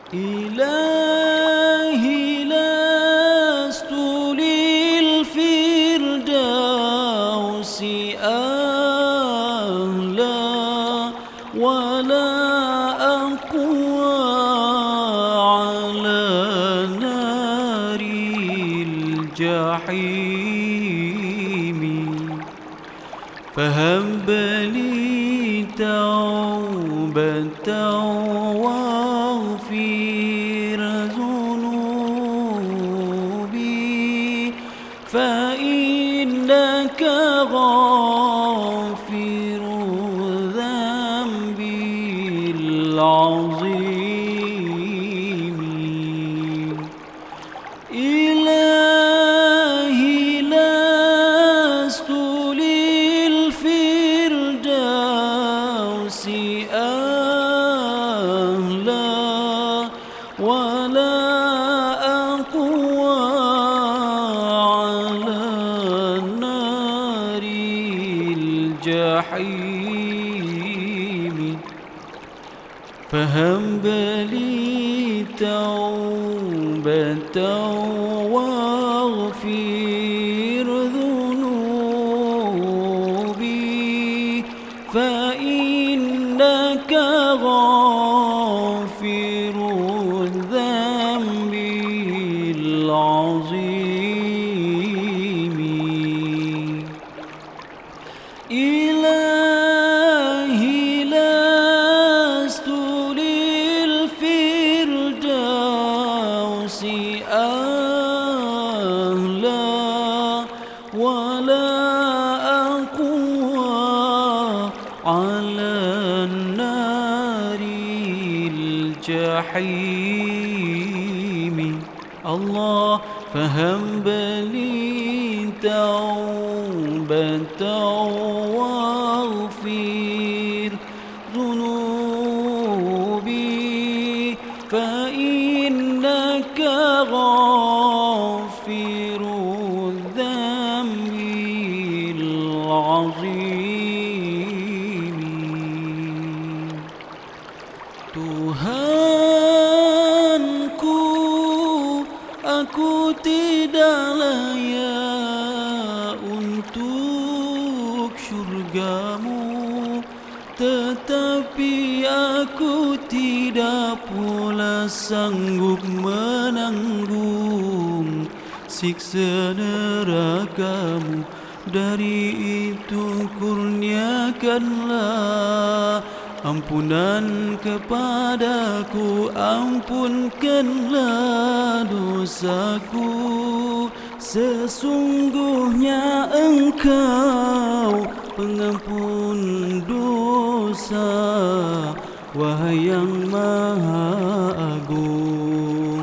إلهي لست للفردوس أهلا ولا أقوى على نار الجحيم، فهب لي توبة واغفر ذنوبي، فإنك غافر الذنب العظيم. إلهي لست للفردوس أهلا ولا أقوى على نار الجحيم، فهب لي توبة واغفر ذنوبي، فإنك غافر الذنب العظيم. إلهي لست للفردوس أهلا ولا أقوى على النار الجحيم. الله، فهب لي توبة واغفر ذنوبي، فإنك غافر الذنب العظيم. Tuhanku, aku tidak layak untuk syurgamu, tetapi aku tidak pula sanggup menanggung siksa nerakamu. Dari itu kurniakanlah ampunan kepadaku, ampunkanlah dosaku. Sesungguhnya Engkau pengampun dosa, wahai yang Maha Agung.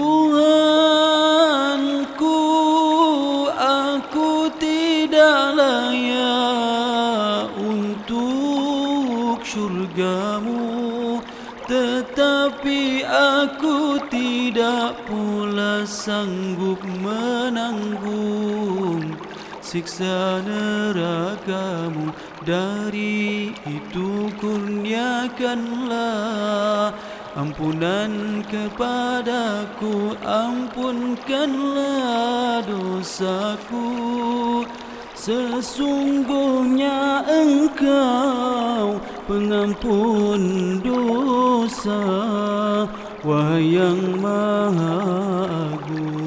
Tuhanku, aku tidak layak untuk syurgamu, tetapi aku tidak pula sanggup menanggung siksa nerakamu. Dari itu kurniakanlah ampunan kepadaku, ampunkanlah dosaku. Sesungguhnya Engkau pengampun dosa, wahai yang Maha Agung.